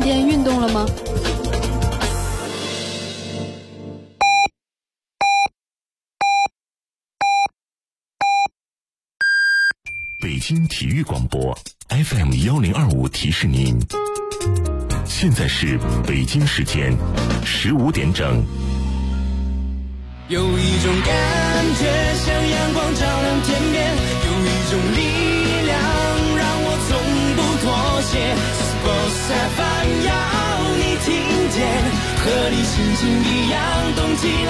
间运动了吗？ 北京体育广播 FM1025提示您，现在是北京时间15点整。 有一种感觉像阳光照亮天边，有一种力量让我从不妥协。Sports FM 要你听见，和你心情一样动起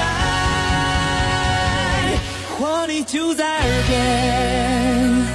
来，活力就在耳边。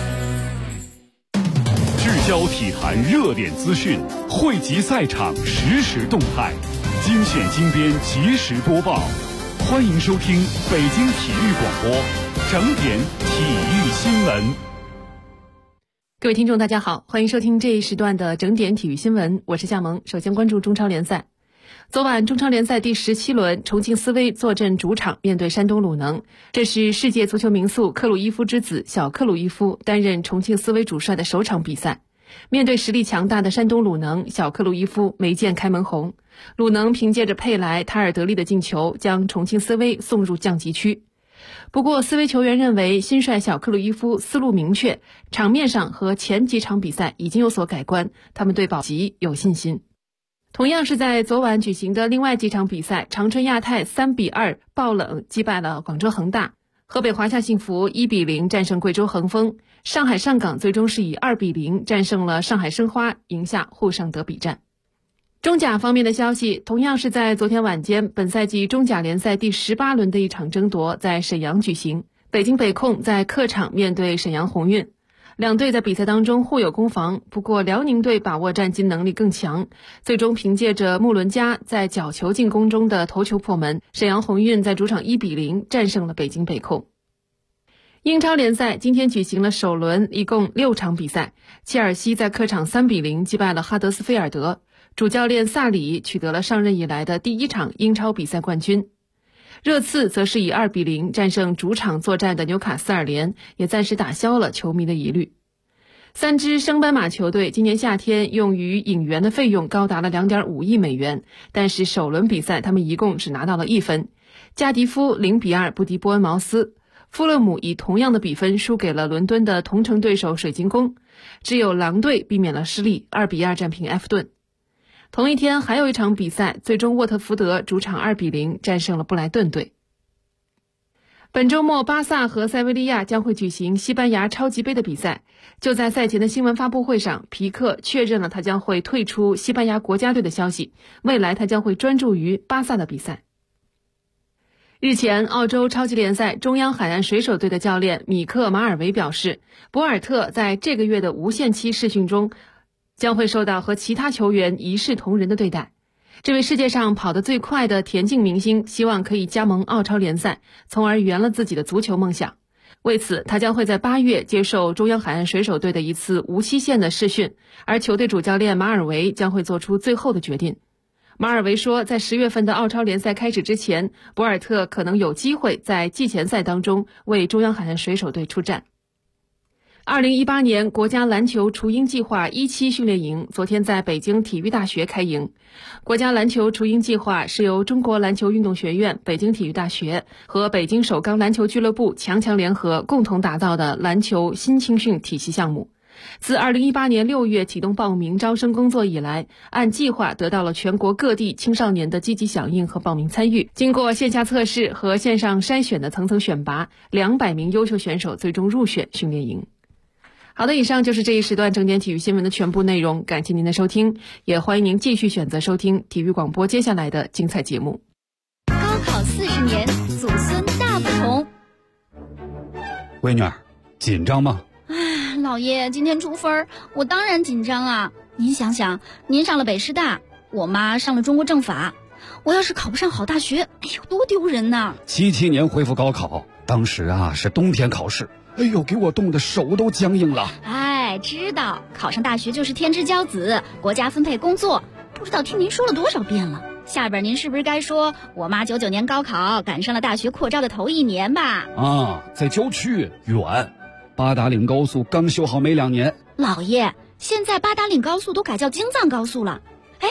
聚焦体坛热点资讯，汇集赛场实时动态，精选精编及时播报。欢迎收听北京体育广播整点体育新闻。 各位听众大家好，欢迎收听这一时段的整点体育新闻，我是夏萌。首先关注中超联赛。昨晚中超联赛第17轮，重庆斯威坐镇主场面对山东鲁能，这是世界足球名宿克鲁伊夫之子小克鲁伊夫担任重庆斯威主帅的首场比赛。面对实力强大的山东鲁能，小克鲁伊夫没见开门红。鲁能凭借着佩莱、塔尔德利的进球，将重庆斯威送入降级区。不过斯威球员认为新帅小克鲁伊夫思路明确，场面上和前几场比赛已经有所改观，他们对保级有信心。同样是在昨晚举行的另外几场比赛，长春亚泰3-2爆冷击败了广州恒大，河北华夏幸福1-0战胜贵州恒丰，上海上港最终是以2-0战胜了上海申花，赢下沪上德比战。中甲方面的消息，同样是在昨天晚间，本赛季中甲联赛第18轮的一场争夺在沈阳举行，北京北控在客场面对沈阳宏运。两队在比赛当中互有攻防，不过辽宁队把握战机能力更强，最终凭借着穆伦加在角球进攻中的头球破门，沈阳宏运在主场1-0战胜了北京北控。英超联赛今天举行了首轮，一共6场比赛，切尔西在客场3-0击败了哈德斯菲尔德，主教练萨里取得了上任以来的第一场英超比赛冠军。热刺则是以2-0战胜主场作战的纽卡斯尔联，也暂时打消了球迷的疑虑。3支升班马球队今年夏天用于引援的费用高达了2.5亿美元，但是首轮比赛他们一共只拿到了1分。加迪夫0-2不敌波恩茅斯，富勒姆以同样的比分输给了伦敦的同城对手水晶宫，只有狼队避免了失利，2-2战平埃弗顿。同一天还有一场比赛，最终沃特福德主场2-0战胜了布莱顿队。本周末巴萨和塞维利亚将会举行西班牙超级杯的比赛，就在赛前的新闻发布会上，皮克确认了他将会退出西班牙国家队的消息，未来他将会专注于巴萨的比赛。日前，澳洲超级联赛中央海岸水手队的教练米克·马尔维表示，博尔特在这个月的无限期试训中将会受到和其他球员一视同仁的对待。这位世界上跑得最快的田径明星希望可以加盟澳超联赛，从而圆了自己的足球梦想。为此，他将会在8月接受中央海岸水手队的一次无期限的试训，而球队主教练马尔维将会做出最后的决定。马尔维说，在10月份的澳超联赛开始之前，博尔特可能有机会在季前赛当中为中央海岸水手队出战。2018年国家篮球雏鹰计划1期训练营昨天在北京体育大学开营。国家篮球雏鹰计划是由中国篮球运动学院、北京体育大学和北京首钢篮球俱乐部强联合共同打造的篮球新青训体系项目。自2018年6月启动报名招生工作以来，按计划得到了全国各地青少年的积极响应和报名参与。经过线下测试和线上筛选的层层选拔，200名优秀选手最终入选训练营。好的，以上就是这一时段整点体育新闻的全部内容，感谢您的收听，也欢迎您继续选择收听体育广播接下来的精彩节目。 高考40年，祖孙大不同。 闺女儿，紧张吗？ 唉，老爷，今天出分，我当然紧张啊。您想想，您上了北师大，我妈上了中国政法，我要是考不上好大学，哎呦，多丢人呐 ！77年恢复高考，当时是冬天考试，哎呦，给我冻得手都僵硬了。 哎，知道考上大学就是天之骄子，国家分配工作，不知道听您说了多少遍了。下边您是不是该说我妈99年高考赶上了大学扩招的头1年吧？ 在郊区远，八达岭高速刚修好没2年。 老爷，现在八达岭高速都改叫京藏高速了。哎，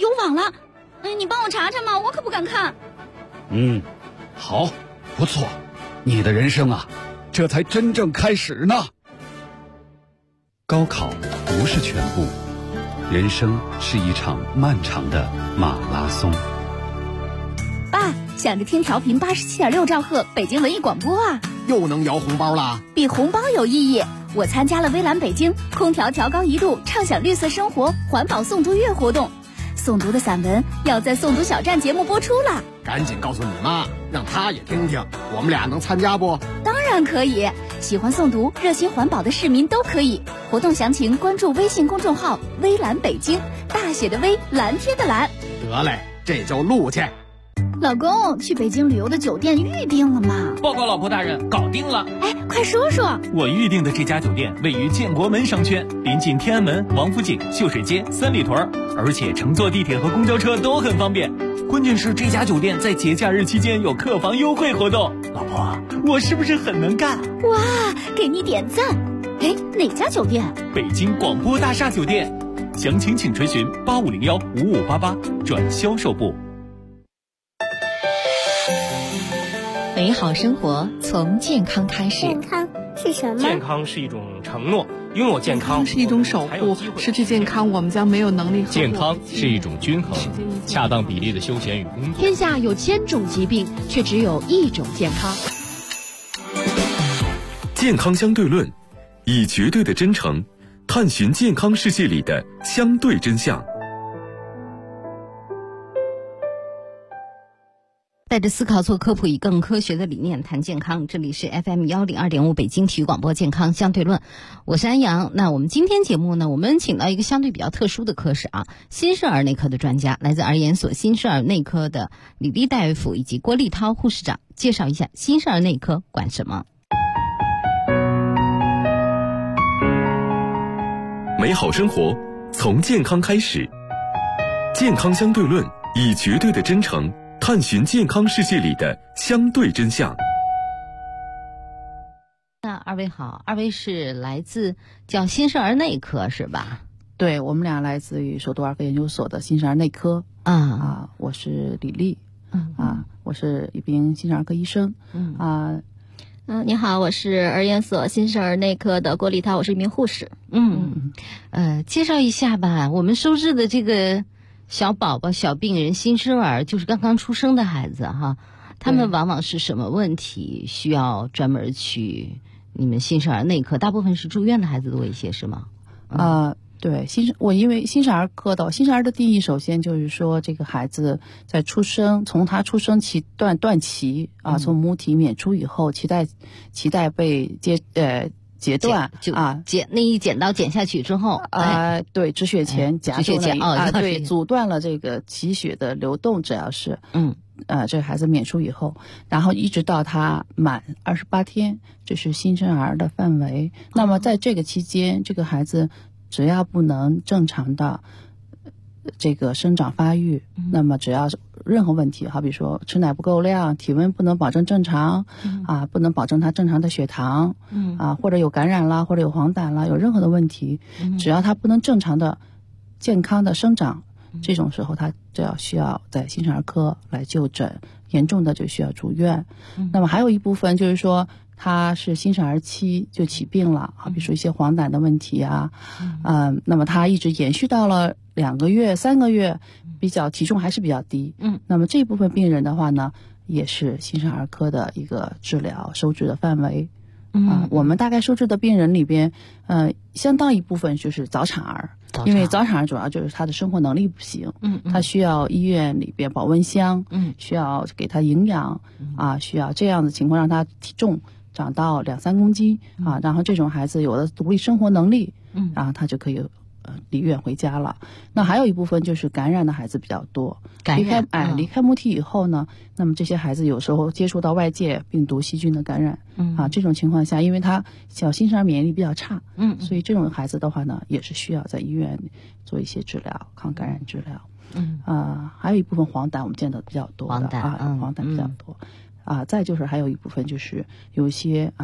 有网了。你帮我查查嘛，我可不敢看。 好，不错，你的人生啊，这才真正开始呢。高考不是全部，人生是一场漫长的马拉松。 爸，想着听调频87.6兆赫北京文艺广播啊， 又能摇红包啦！ 比红包有意义。我参加了微蓝北京空调调高1度畅享绿色生活环保诵读月活动，诵读的散文要在诵读小站节目播出了。 赶紧告诉你妈，让她也听听，我们俩能参加不？ 当然可以，喜欢诵读、热心环保的市民都可以。活动详情关注微信公众号“微蓝北京”，大写的微，蓝天的蓝。 得嘞，这就录去。 老公，去北京旅游的酒店预定了吗？ 报告老婆大人，搞定了。 哎，快说说。 我预定的这家酒店位于建国门商圈，临近天安门、王府井、秀水街、三里屯，而且乘坐地铁和公交车都很方便。关键是这家酒店在节假日期间有客房优惠活动。老婆，我是不是很能干？ 哇，给你点赞。哎，哪家酒店？ 北京广播大厦酒店。详情请垂询85015588转销售部。 美好生活从健康开始。 健康是什么？ 健康是一种承诺，拥有健康是一种守护，失去健康我们将没有能力。 健康是一种均衡，恰当比例的休闲与工作。 天下有1000种疾病，却只有一种健康。 健康相对论，以绝对的真诚探寻健康世界里的相对真相。 带着思考做科普，以更科学的理念谈健康。这里是 FM 102.5北京体育广播健康相对论，我是安阳。那我们今天节目呢，我们请到一个相对比较特殊的科室啊，新生儿内科的专家，来自儿研所新生儿内科的李丽大夫以及郭丽涛护士长，介绍一下新生儿内科管什么。 美好生活从健康开始，健康相对论，以绝对的真诚探寻健康世界里的相对真相。 那二位好，二位是来自叫新生儿内科是吧？ 对，我们俩来自于首都儿科研究所的新生儿内科。我是李丽。我是一名新生儿科医生。 你好，我是儿研所新生儿内科的郭丽涛，我是一名护士。 介绍一下吧，我们收治的这个小宝宝、小病人、新生儿，就是刚刚出生的孩子哈，他们往往是什么问题需要专门去你们新生儿内科？大部分是住院的孩子多一些是吗？ 对，因为新生儿科的新生儿的定义，首先就是说这个孩子在出生，从他出生断脐从母体娩出以后，脐带被截断那一剪刀剪下去之后， 对，止血钳夹住了对，阻断了这个脐血的流动，只要是这个孩子娩出以后，然后一直到他满28天，这是新生儿的范围。那么在这个期间，这个孩子只要不能正常的这个生长发育，那么只要是任何问题，好比说吃奶不够量，体温不能保证正常，不能保证他正常的血糖，或者有感染啦，或者有黄疸啦，有任何的问题，只要他不能正常的健康的生长，这种时候他就需要在新生儿科来就诊，严重的就需要住院。那么还有一部分就是说他是新生儿期就起病了，好比说一些黄疸的问题那么他一直延续到了2个月、3个月，体重还是比较低。那么这部分病人的话呢，也是新生儿科的一个治疗收治的范围。我们大概收治的病人里边，相当一部分就是早产儿，因为早产儿主要就是他的生活能力不行，他需要医院里边保温箱，需要给他营养需要这样的情况让他体重长到2-3公斤然后这种孩子有了独立生活能力，然后他就可以离院回家了。那还有一部分就是感染的孩子比较多，离开母体以后呢，那么这些孩子有时候接触到外界病毒细菌的感染这种情况下，因为他小新生儿免疫力比较差，所以这种孩子的话呢，也是需要在医院做一些治疗，抗感染治疗。还有一部分黄疸我们见得比较多的黄疸比较多再就是还有一部分就是有一些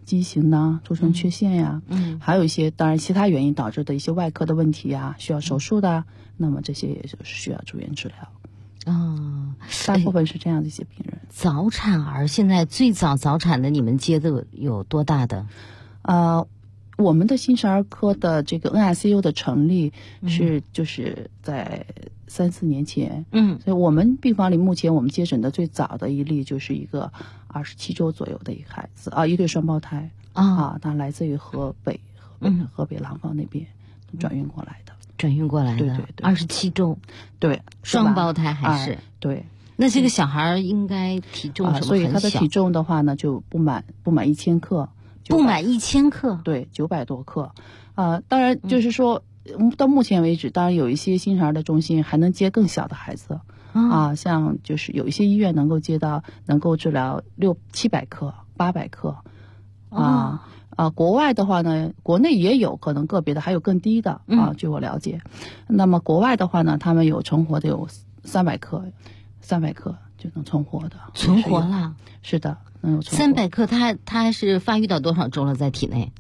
畸形呐、出生缺陷呀，还有一些当然其他原因导致的一些外科的问题呀，需要手术的，那么这些也就是需要住院治疗。大部分是这样的一些病人。 早产儿现在最早早产的你们接的有多大的？ 我们的新生儿科的这个 NICU 的成立是就是在3-4年前，所以我们病房里目前我们接诊的最早的一例就是一个27周左右的一个孩子一对双胞胎他来自于河北廊坊那边转运过来的， 对27周， 对， 双胞胎还是对。 那这个小孩应该体重什么很小， 所以他的体重的话呢就不满1000克。 不满1000克， 对，900多克，当然就是说，到目前为止，当然有一些新生儿的中心还能接更小的孩子，像就是有一些医院能够接到能够治疗600-700克、800克，国外的话呢，国内也有可能个别的还有更低的据我了解，那么国外的话呢，他们有存活的有300克就能存活的， 存活了， 是的。 300克，他是发育到多少周了？在体内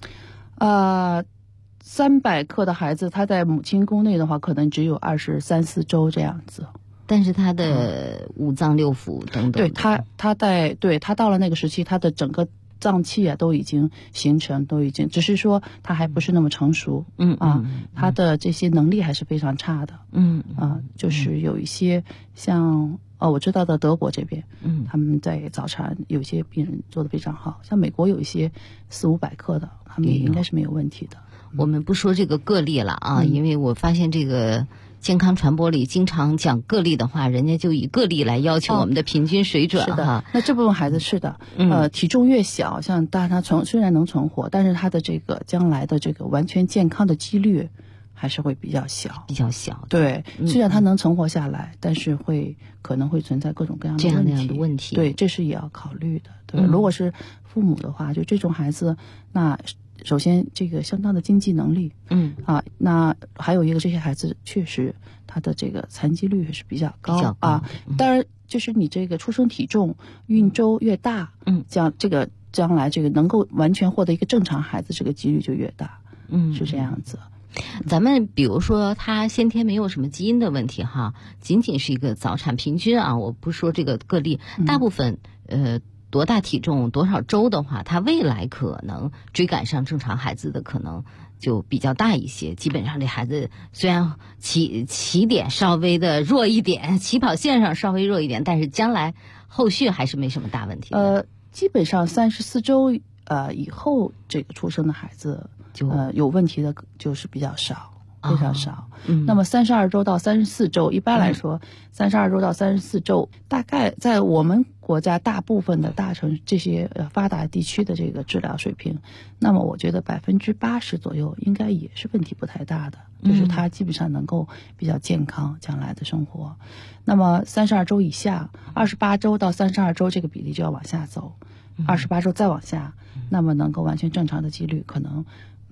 ？300克的孩子，他在母亲宫内的话，可能只有23-24周这样子。 但是他的五脏六腑等等， 对他到了那个时期，他的整个脏器都已经形成，只是说他还不是那么成熟，他的这些能力还是非常差的，就是有一些像。我知道的德国这边，他们在早产有些病人做得非常好，像美国有一些400-500克的，他们也应该是没有问题的。 我们不说这个个例了因为我发现这个健康传播里经常讲个例的话，人家就以个例来要求我们的平均水准是的，那这部分孩子是的，体重越小，像但他虽然能存活，但是他的这个将来的这个完全健康的几率还是会比较小，对，虽然他能存活下来，但是可能会存在各种各样的问题，对，这是也要考虑的。对，如果是父母的话，就这种孩子，那首先这个相当的经济能力，那还有一个这些孩子确实他的这个残疾率也是比较高当然就是你这个出生体重、孕周越大，将来这个能够完全获得一个正常孩子，这个几率就越大，是这样子。 咱们比如说他先天没有什么基因的问题仅仅是一个早产平均我不说这个个例，大部分多大体重多少周的话，他未来可能追赶上正常孩子的可能就比较大一些。基本上这孩子虽然起点稍微的弱一点，起跑线上稍微弱一点，但是将来后续还是没什么大问题的。 基本上34周以后这个出生的孩子有问题的就是比较少，非常少。那么32周到34周，一般来说，32周到34周，大概在我们国家大部分的大城这些发达地区的这个治疗水平，那么我觉得80%左右应该也是问题不太大的，就是他基本上能够比较健康将来的生活。那么32周以下，28周到32周这个比例就要往下走，28周再往下，那么能够完全正常的几率可能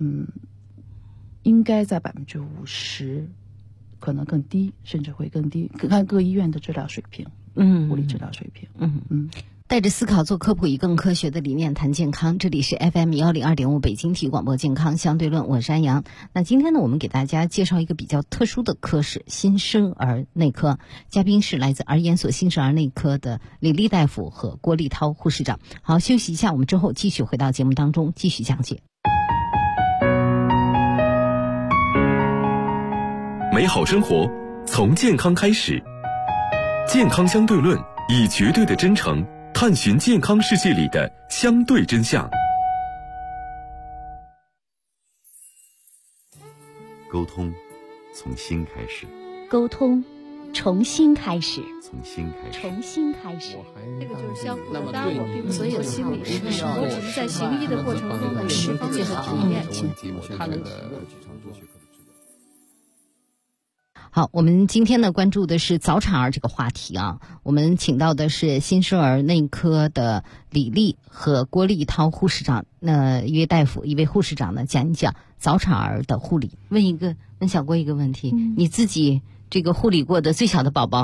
应该在50%，可能更低，甚至会更低，看各医院的治疗水平，物理治疗水平。 带着思考做科普，以更科学的理念谈健康。这里是 FM 102.5北京体育广播健康相对论，我是安阳。那今天呢，我们给大家介绍一个比较特殊的科室——新生儿内科。嘉宾是来自儿研所新生儿内科的李丽大夫和郭丽涛护士长。好，休息一下，我们之后继续回到节目当中，继续讲解。 美好生活从健康开始，健康相对论以绝对的真诚探寻健康世界里的相对真相。 沟通从心开始， 沟通重新开始， 从心开始， 重新开始。 这个就是相互的，当然我并不是做心理师，我只是在行医的过程中呢，释放这个体验。 他能好，我们今天呢关注的是早产儿这个话题我们请到的是新生儿内科的李丽和郭丽涛护士长，一位大夫一位护士长呢讲一讲早产儿的护理。问小郭一个问题，你自己这个护理过的最小的宝宝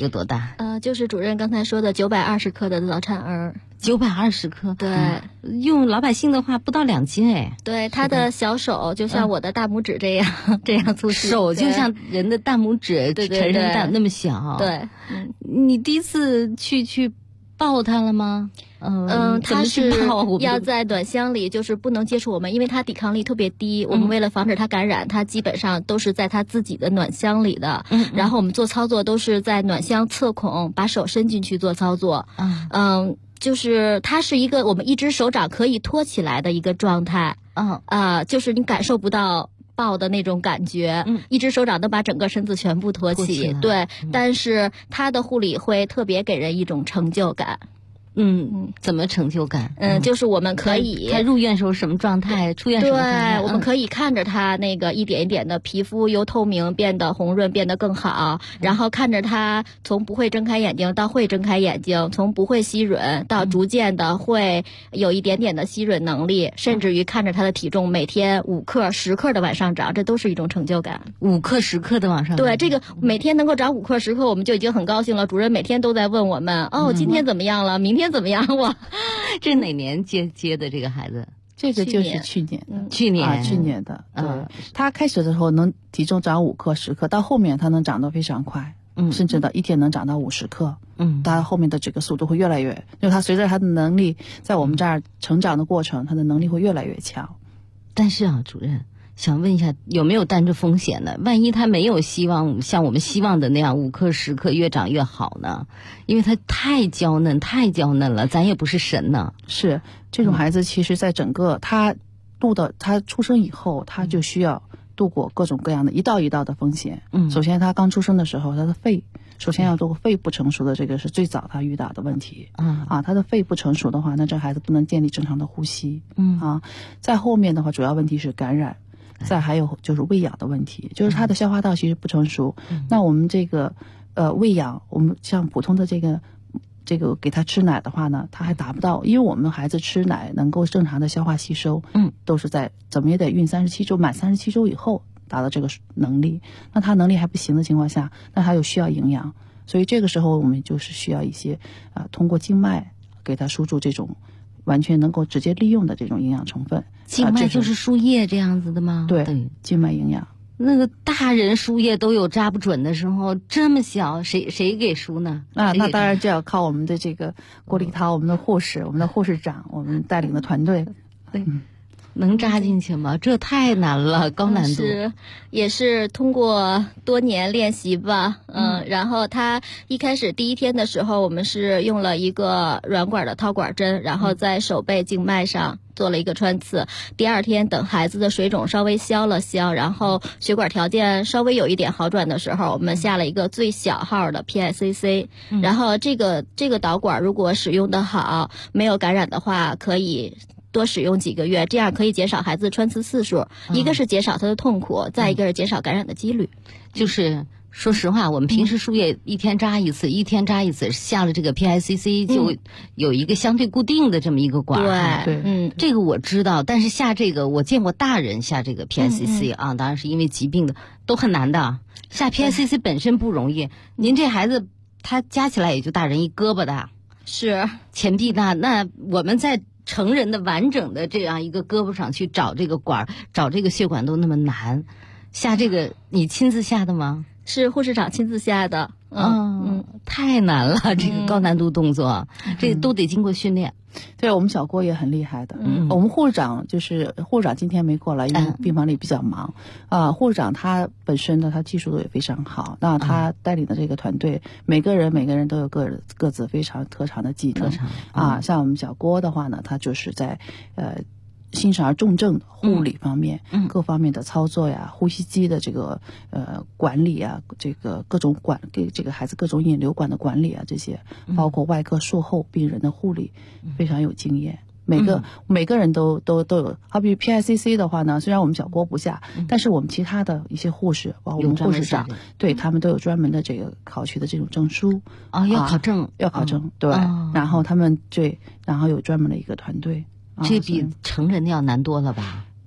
有多大？ 就是主任刚才说的920克的早产儿。 920克， 对， 用老百姓的话不到2斤哎。 对，他的小手就像我的大拇指这样，这样粗细， 手就像人的大拇指， 对， 成人大那么小。 对， 你第一次去抱他了吗？ 他是要在暖箱里，就是不能接触我们，因为他抵抗力特别低。我们为了防止他感染，他基本上都是在他自己的暖箱里的。然后我们做操作都是在暖箱侧孔，把手伸进去做操作。就是它是一个我们一只手掌可以托起来的一个状态。就是你感受不到抱的那种感觉，一只手掌能把整个身子全部托起。对，但是它的护理会特别给人一种成就感。 怎么成就感？ 就是我们可以他入院时候什么状态，出院时候对，我们可以看着他那个一点一点的皮肤由透明变得红润，变得更好，然后看着他从不会睁开眼睛到会睁开眼睛，从不会吸吮到逐渐的会有一点点的吸吮能力，甚至于看着他的体重每天5克、10克的往上涨，这都是一种成就感。 5克、10克的往上涨， 对，这个每天能够长5克、10克，我们就已经很高兴了。主任每天都在问我们，今天怎么样了？明天怎么样？ 这哪年接的这个孩子？ 这个就是去年的， 去年的。对，他开始的时候能体重长5克、10克，到后面他能长得非常快，甚至一天能长到50克。他后面的这个速度会越来越，因为他随着他的能力在我们这儿成长的过程，他的能力会越来越强。 但是主任。想问一下，有没有担着风险呢？万一他没有希望像我们希望的那样5克、10克越长越好呢？因为他太娇嫩了，咱也不是神呢。 是这种孩子，其实在整个他出生以后，他就需要度过各种各样的一道一道的风险。首先他刚出生的时候，他的肺首先要做肺不成熟的，这个是最早他遇到的问题。他的肺不成熟的话，那这孩子不能建立正常的呼吸。在后面的话，主要问题是感染。再还有就是喂养的问题，就是他的消化道其实不成熟。那我们这个喂养，我们像普通的这个给他吃奶的话呢，他还达不到，因为我们孩子吃奶能够正常的消化吸收，都是在怎么也得孕37周，满37周以后达到这个能力。那他能力还不行的情况下，那他又需要营养，所以这个时候我们就是需要一些通过静脉给他输注这种完全能够直接利用的这种营养成分。 静脉就是输液这样子的吗？ 对，静脉营养。 那个大人输液都有扎不准的时候，这么小，谁给输呢？ 那当然就要靠我们的这个郭丽涛，我们的护士长，我们带领的团队。 对。能扎进去吗？这太难了，高难度。 也是通过多年练习吧。然后他一开始第一天的时候，我们是用了一个软管的套管针，然后在手背静脉上做了一个穿刺。第二天等孩子的水肿稍微消了消，然后血管条件稍微有一点好转的时候，我们下了一个最小号的 PICC。然后这个导管如果使用的好，没有感染的话，可以多使用几个月，这样可以减少孩子穿刺次数。一个是减少他的痛苦，再一个是减少感染的几率。 就是说实话，我们平时输液一天扎一次，下了这个 PICC 就有一个相对固定的这么一个管。 对， 这个我知道，但是下这个我见过大人下这个 PICC 当然是因为疾病的都很难的。下 PICC 本身不容易，您这孩子他加起来也就大人一胳膊大， 是前臂大，那我们在成人的完整的这样一个胳膊上去找这个管，找这个血管都那么难。下这个你亲自下的吗？ 是护士长亲自下的。 太难了，这个高难度动作，这个都得经过训练。 对，我们小郭也很厉害的。我们护士长今天没过来，因为病房里比较忙。护士长他本身的他技术也非常好，那他带领的这个团队，每个人都有各自非常特长的技能。像我们小郭的话呢，他就是在新生儿重症护理方面，各方面的操作呀，呼吸机的这个管理啊，这个各种给这个孩子各种引流管的管理啊，这些包括外科术后病人的护理，非常有经验。每个人都有。好比 PICC 的话呢，虽然我们小郭不下，但是我们其他的一些护士，包括我们护士长，对他们都有专门的这个考取的这种证书。 要考证， 对。然后他们然后有专门的一个团队。 这比成人的要难多了吧？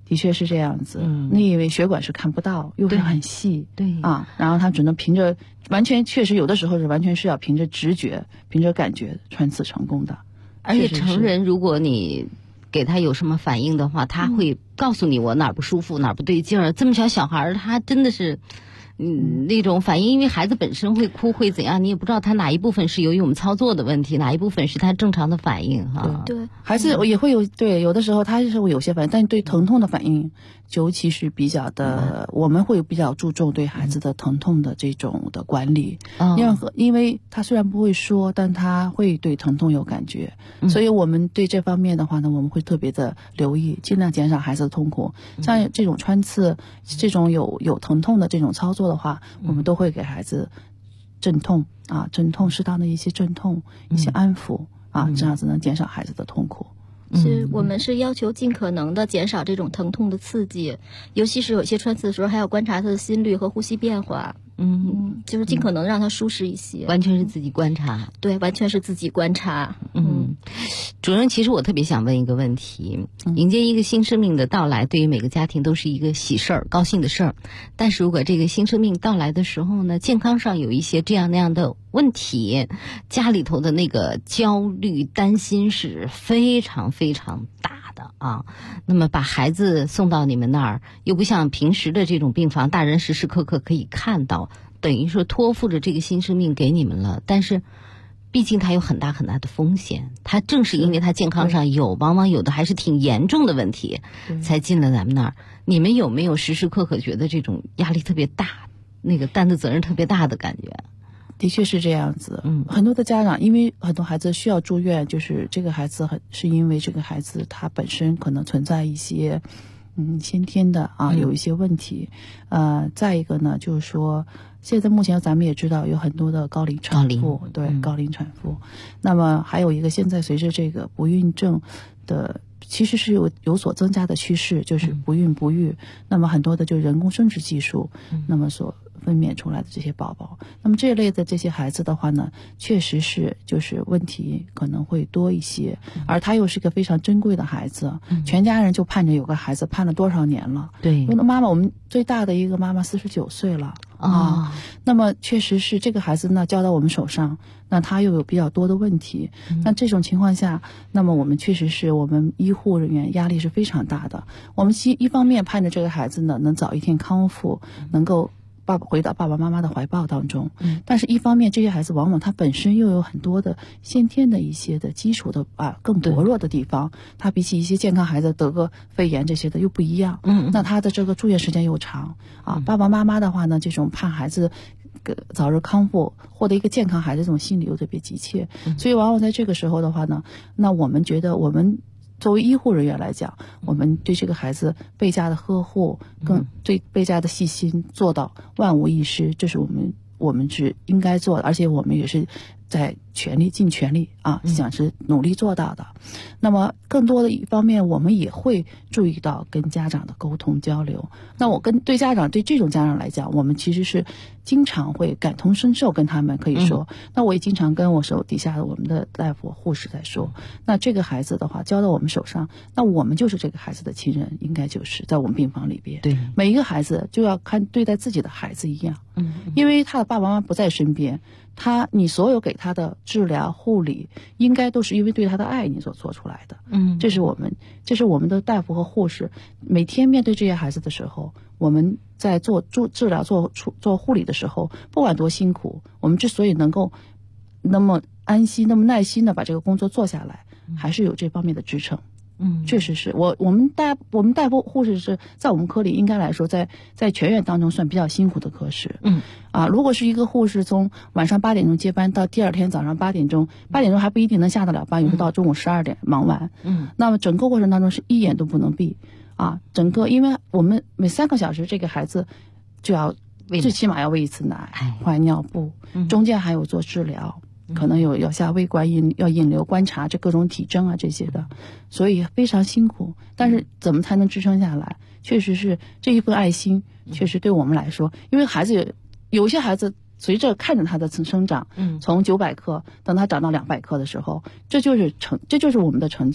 的确是这样子。你以为血管是看不到，又是很细， 对啊，然后他只能凭着完全，确实有的时候是完全是要凭着直觉、凭着感觉穿刺成功的。 而且成人如果你给他有什么反应的话，他会告诉你我哪儿不舒服，哪儿不对劲儿。这么小孩他真的是。那种反应，因为孩子本身会哭会怎样，你也不知道他哪一部分是由于我们操作的问题，哪一部分是他正常的反应哈。 对， 孩子也会有对，有的时候他是会有些反应，但对疼痛的反应，尤其是比较的，我们会比较注重对孩子的疼痛的这种的管理。因为他虽然不会说，但他会对疼痛有感觉，所以我们对这方面的话呢，我们会特别的留意，尽量减少孩子的痛苦。像这种穿刺，这种有疼痛的这种操作的话，我们都会给孩子镇痛啊，适当的一些镇痛、一些安抚啊，这样子能减少孩子的痛苦。 是我们是要求尽可能的减少这种疼痛的刺激，尤其是有一些穿刺的时候，还要观察他的心率和呼吸变化。就是尽可能让他舒适一些。 完全是自己观察。 对，完全是自己观察。 主任，其实我特别想问一个问题：迎接一个新生命的到来，对于每个家庭都是一个喜事儿、高兴的事儿。但是如果这个新生命到来的时候呢，健康上有一些这样那样的问题，家里头的那个焦虑、担心是非常非常大的啊。那么把孩子送到你们那儿，又不像平时的这种病房，大人时时刻刻可以看到，等于说托付着这个新生命给你们了。但是毕竟它有很大很大的风险，它正是因为它健康上往往有的还是挺严重的问题，才进了咱们那儿。你们有没有时时刻刻觉得这种压力特别大，那个担的责任特别大的感觉？ 的确是这样子。很多的家长，因为很多孩子需要住院，就是这个孩子是因为这个孩子他本身可能存在一些先天的啊，有一些问题。再一个呢，就是说现在目前咱们也知道有很多的高龄产妇，对，高龄产妇。那么还有一个，现在随着这个不孕症的其实是有所增加的趋势，就是不孕不育。那么很多的就人工生殖技术，那么所分娩出来的这些宝宝，那么这一类的这些孩子的话呢，确实是就是问题可能会多一些，而他又是一个非常珍贵的孩子，全家人就盼着有个孩子，盼了多少年了。 对， 妈妈，我们最大的一个妈妈49岁了啊，那么确实是这个孩子呢交到我们手上，那他又有比较多的问题，那这种情况下，那么我们确实是我们医护人员压力是非常大的。我们一方面盼着这个孩子呢能早一天康复，能够回到爸爸妈妈的怀抱当中，但是一方面这些孩子往往他本身又有很多的先天的一些的基础的更薄弱的地方，他比起一些健康孩子得个肺炎这些的又不一样，那他的这个住院时间又长啊。爸爸妈妈的话呢，这种盼孩子早日康复，获得一个健康孩子这种心理又特别急切，所以往往在这个时候的话呢，那我们觉得我们作为医护人员来讲，我们对这个孩子倍加的呵护，更对倍加的细心，做到万无一失，这是我们是应该做的，而且我们也是在尽全力啊，想是努力做到的。那么更多的一方面，我们也会注意到跟家长的沟通交流。那我对这种家长来讲，我们其实是经常会感同身受，跟他们可以说，那我也经常跟我手底下的我们的大夫护士在说，那这个孩子的话交到我们手上，那我们就是这个孩子的亲人，应该就是在我们病房里边， 对， 每一个孩子就要对待自己的孩子一样，因为他的爸爸妈妈不在身边，你所有给他的治疗护理，应该都是因为对他的爱你所做出来的。这是我们的大夫和护士每天面对这些孩子的时候，我们在做治疗做护理的时候，不管多辛苦，我们之所以能够那么安心那么耐心的把这个工作做下来，还是有这方面的支撑。确实是我们大夫护士是在我们科里应该来说在全院当中算比较辛苦的科室。如果是一个护士从晚上8点钟接班到第二天早上8点钟还不一定能下得了班，有时候到中午12点忙完。那么整个过程当中是一眼都不能闭啊，因为我们每3个小时这个孩子就要最起码要喂一次奶，换尿布，中间还有做治疗。可能要下胃管要引流观察这各种体征啊这些的，所以非常辛苦。但是怎么才能支撑下来？确实是这一份爱心，确实对我们来说，因为有些孩子随着看着他的生长，从900克等他长到200克的时候，这就是我们的成就。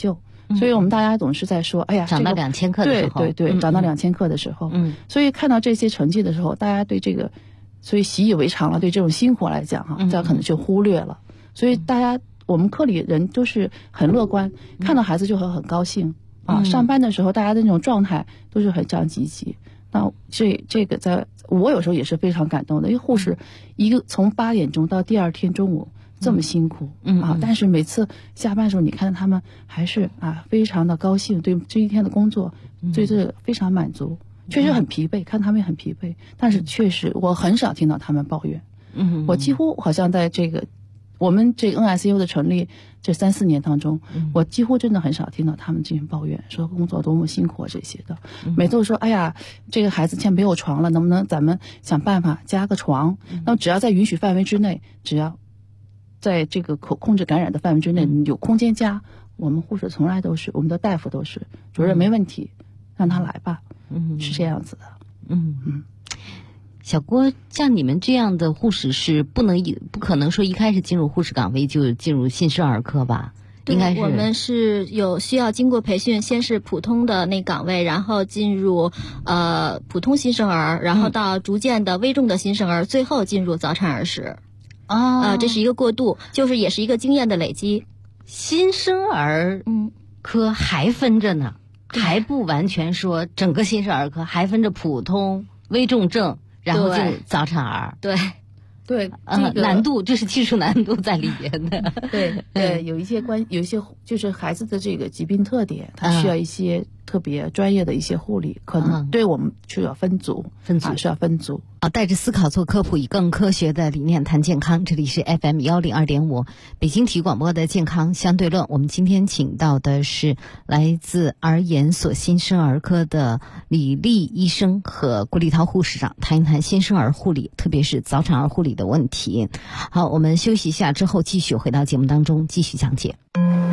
所以我们大家总是在说，哎呀， 涨到2000克的时候， 对，涨到2000克的时候，所以看到这些成绩的时候，大家对这个，所以习以为常了，对这种辛苦来讲哈，这可能就忽略了。所以大家，我们科里人都是很乐观，看到孩子就很高兴啊。上班的时候，大家的那种状态都是很积极。那这个我有时候也是非常感动的，因为护士一个从8点钟到第2天中午。这么辛苦但是每次下班的时候，你看到他们还是非常的高兴，对这一天的工作，对这个非常满足。确实很疲惫，看他们也很疲惫，但是确实我很少听到他们抱怨。我几乎好像在我们这个 NICU 的成立这3-4年当中，我几乎真的很少听到他们进行抱怨，说工作多么辛苦这些的。每次都说，哎呀，这个孩子现在没有床了，能不能咱们想办法加个床？那么只要在允许范围之内，只要在这个控制感染的范围之内，有空间加，我们护士从来都是，我们的大夫都是主任没问题，让他来吧，是这样子的。 小郭，像你们这样的护士是不可能说一开始进入护士岗位就进入新生儿科吧？应该是我们是需要经过培训，先是普通的那岗位，然后进入普通新生儿，然后到逐渐的危重的新生儿，最后进入早产儿室。这是一个过渡，就是也是一个经验的累积。 新生儿科还分着呢，还不完全说整个新生儿科还分着普通、危重症，然后就早产儿。 对， 难度这是技术难度在里边的。 对，有一些就是孩子的这个疾病特点，他需要一些特别专业的一些护理，可能对我们是要分组，是要分组。 带着思考做科普，以更科学的理念谈健康。这里是 FM 102.5北京体育广播的健康相对论。我们今天请到的是来自儿研所新生儿科的李丽医生和郭丽涛护士长，谈一谈新生儿护理，特别是早产儿护理的问题。好，我们休息一下之后继续回到节目当中继续讲解。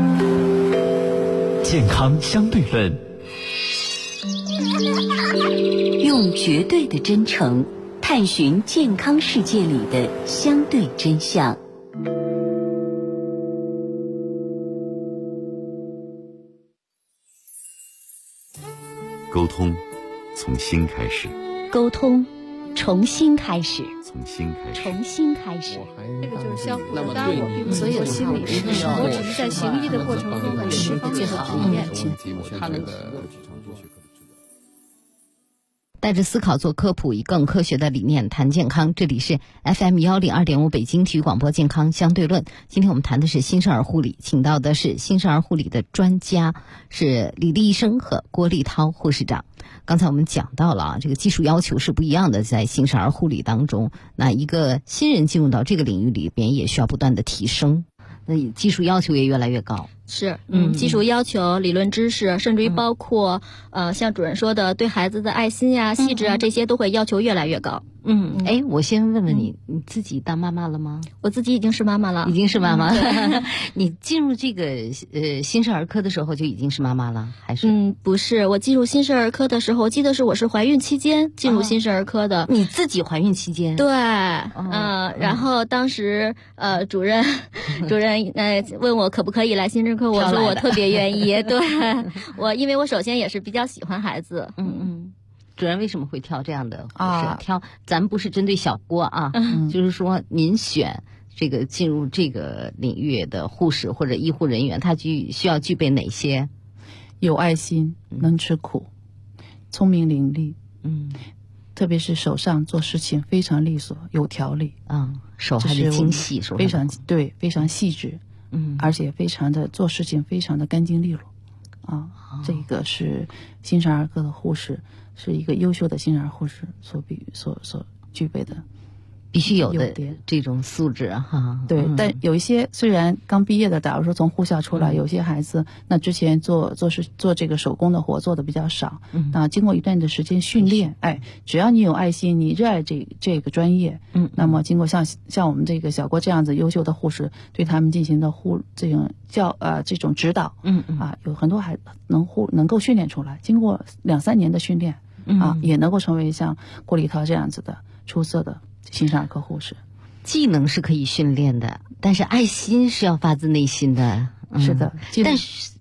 健康相对论， 用绝对的真诚探寻健康世界里的相对真相。 沟通从心开始， 沟通重新开始， 从心开始， 重新开始。 这个就是相互的，当然我并所有心理是我只是在行医的过程中的释放最好的一面。他们带着思考做科普，以更科学的理念谈健康。这里是 FM 102.5北京体育广播健康相对论。今天我们谈的是新生儿护理，请到的是新生儿护理的专家，是李丽医生和郭丽涛护士长。刚才我们讲到了这个技术要求是不一样的，在新生儿护理当中，那一个新人进入到这个领域里边，也需要不断的提升，那技术要求也越来越高。 是，技术要求、理论知识，甚至于包括像主任说的，对孩子的爱心呀、细致啊，这些都会要求越来越高。 我先问问你，你自己当妈妈了吗？ 我自己已经是妈妈了， 已经是妈妈了。你进入这个新生儿科的时候就已经是妈妈了，还是？ 不是，我进入新生儿科的时候，我记得我是怀孕期间进入新生儿科的。 你自己怀孕期间？ 对，然后当时主任问我可不可以来新生儿科，我说我特别愿意。对，因为我首先也是比较喜欢孩子。 主任为什么会挑这样的护士？咱不是针对小郭啊，就是说您选这个进入这个领域的护士或者医护人员，他需要具备哪些？ 有爱心，能吃苦，聪明伶俐，特别是手上做事情非常利索，有条理， 手还得精细， 非常细致，而且非常的做事情非常的干净利落，这个是新生儿科的护士，是一个优秀的新生儿护士所具备的， 必须有的这种素质哈。 对，但有一些虽然刚毕业的，假如说从护校出来，有些孩子那之前做这个手工的活做的比较少，那经过一段的时间训练，只要你有爱心，你热爱这个专业，那么经过像我们这个小郭这样子优秀的护士对他们进行的这种指导，有很多孩子能够训练出来，经过2-3年的训练，也能够成为像郭丽涛这样子的出色的新生儿科护士。 技能是可以训练的，但是爱心是要发自内心的。 是的，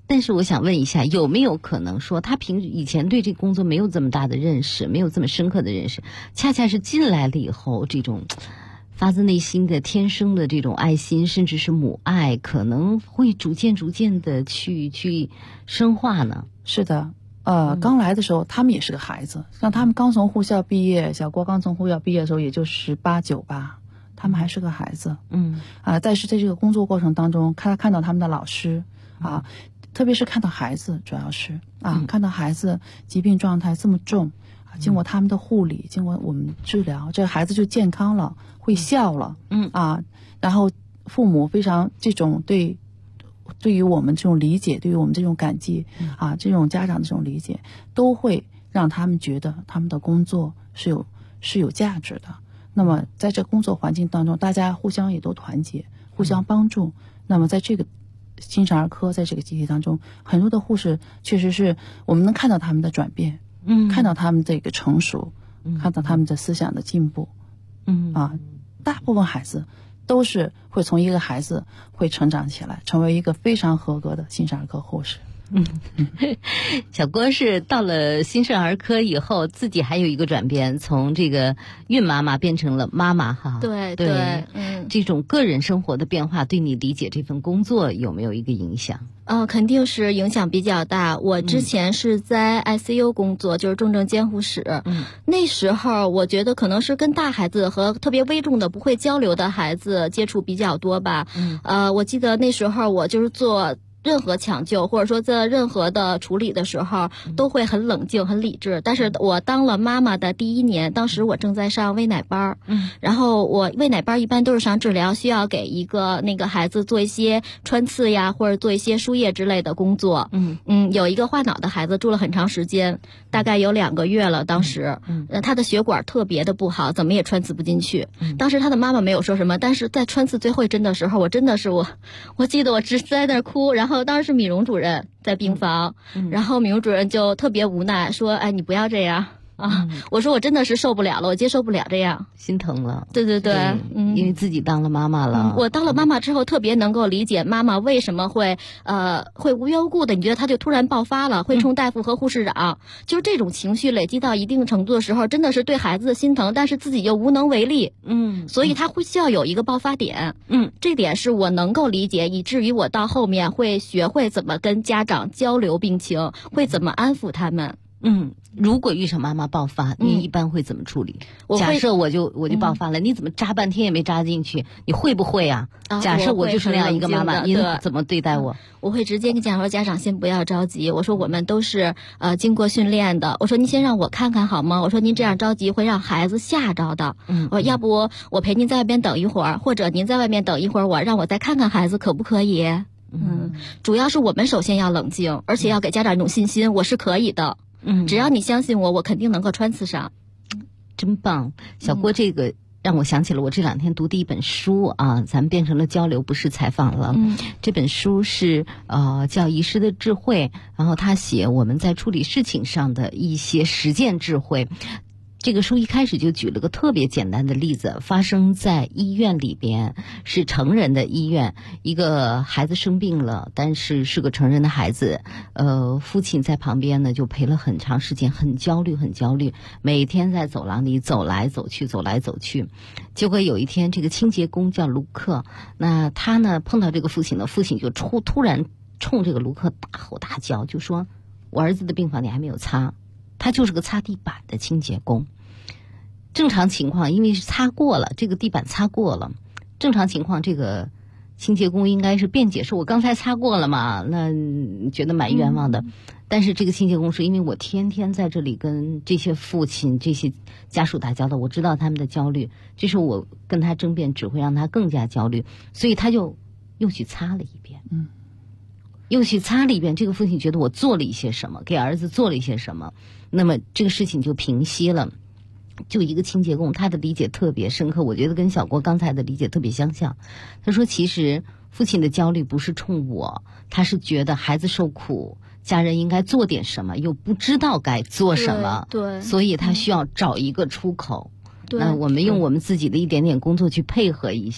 但是我想问一下，有没有可能说他以前对这个工作没有这么大的认识，没有这么深刻的认识，恰恰是进来了以后，这种发自内心的天生的这种爱心，甚至是母爱，可能会逐渐的去深化呢？ 是的。刚来的时候他们也是个孩子，像他们刚从护校毕业，小郭刚从护校毕业的时候也就18、19吧，他们还是个孩子。但是在这个工作过程当中，看到他们的老师啊，特别是看到孩子，主要是看到孩子疾病状态这么重经过他们的护理，经过我们治疗，这个孩子就健康了，会笑了。然后父母非常这种对于我们这种理解，对于我们这种感激这种家长的这种理解，都会让他们觉得他们的工作是有价值的。那么在这工作环境当中，大家互相也都团结，互相帮助。那么在这个新生儿科，在这个集体当中，很多的护士确实是我们能看到他们的转变，看到他们的一个成熟，看到他们的思想的进步。大部分孩子都是会从一个孩子会成长起来，成为一个非常合格的新生儿科护士。 小郭是到了新生儿科以后，自己还有一个转变，从这个孕妈妈变成了妈妈哈。 对， 这种个人生活的变化，对你理解这份工作有没有一个影响？ 肯定是影响比较大。我之前是在 ICU 工作，就是重症监护室。那时候我觉得可能是跟大孩子和特别危重的不会交流的孩子接触比较多吧。我记得那时候我就是做任何抢救或者说在任何的处理的时候都会很冷静很理智。但是我当了妈妈的第1年，当时我正在上喂奶班，然后我喂奶班一般都是上治疗，需要给一个那个孩子做一些穿刺呀，或者做一些输液之类的工作。有一个化脑的孩子住了很长时间，大概有2个月了。当时他的血管特别的不好，怎么也穿刺不进去。当时他的妈妈没有说什么，但是在穿刺最后一针的时候，我真的是我记得我直在那儿哭。然后当时是米荣主任在病房，然后米荣主任就特别无奈说：“哎，你不要这样我说：“我真的是受不了了，我接受不了这样， 心疼了。” 对， 因为自己当了妈妈了。 我当了妈妈之后，特别能够理解妈妈为什么会无缘无故的，你觉得她就突然爆发了，会冲大夫和护士长，就是这种情绪累积到一定程度的时候，真的是对孩子的心疼，但是自己又无能为力。所以他会需要有一个爆发点。这点是我能够理解，以至于我到后面会学会怎么跟家长交流病情，会怎么安抚他们。 如果遇上妈妈爆发，你一般会怎么处理？假设我就爆发了，你怎么扎半天也没扎进去，你会不会啊？假设我就是那样一个妈妈，你怎么对待我？ 我会直接跟家长说：“家长先不要着急，我说我们都是经过训练的，我说您先让我看看好吗？我说您这样着急会让孩子吓着的。我说要不我陪您在外边等一会儿，或者您在外面等一会儿，我让我再看看孩子可不可以？主要是我们首先要冷静，而且要给家长一种信心，我是可以的。只要你相信我，我肯定能够穿刺上。” 真棒，小郭，这个让我想起了我这2天读的一本书咱们变成了交流，不是采访了。这本书是叫《遗失的智慧》，然后他写我们在处理事情上的一些实践智慧。这个书一开始就举了个特别简单的例子，发生在医院里边，是成人的医院，一个孩子生病了，但是是个成人的孩子，父亲在旁边呢就陪了很长时间，很焦虑，每天在走廊里走来走去。结果有一天，这个清洁工叫卢克，那他呢碰到这个父亲呢，父亲就突然冲这个卢克大吼大叫，就说：“我儿子的病房你还没有擦。”他就是个擦地板的清洁工。正常情况，因为是擦过了，这个地板擦过了，正常情况这个清洁工应该是辩解说：“我刚才擦过了嘛，那觉得蛮冤枉的。”但是这个清洁工说：“因为我天天在这里跟这些父亲、这些家属打交道，我知道他们的焦虑，这是我跟他争辩只会让他更加焦虑，所以他就又去擦了一遍。”又去擦了一遍，这个父亲觉得我做了一些什么，给儿子做了一些什么，那么这个事情就平息了。就一个清洁工，他的理解特别深刻，我觉得跟小郭刚才的理解特别相像。他说其实父亲的焦虑不是冲我，他是觉得孩子受苦，家人应该做点什么，又不知道该做什么， 对， 所以他需要找一个出口。那我们用我们自己的一点点工作去配合一下，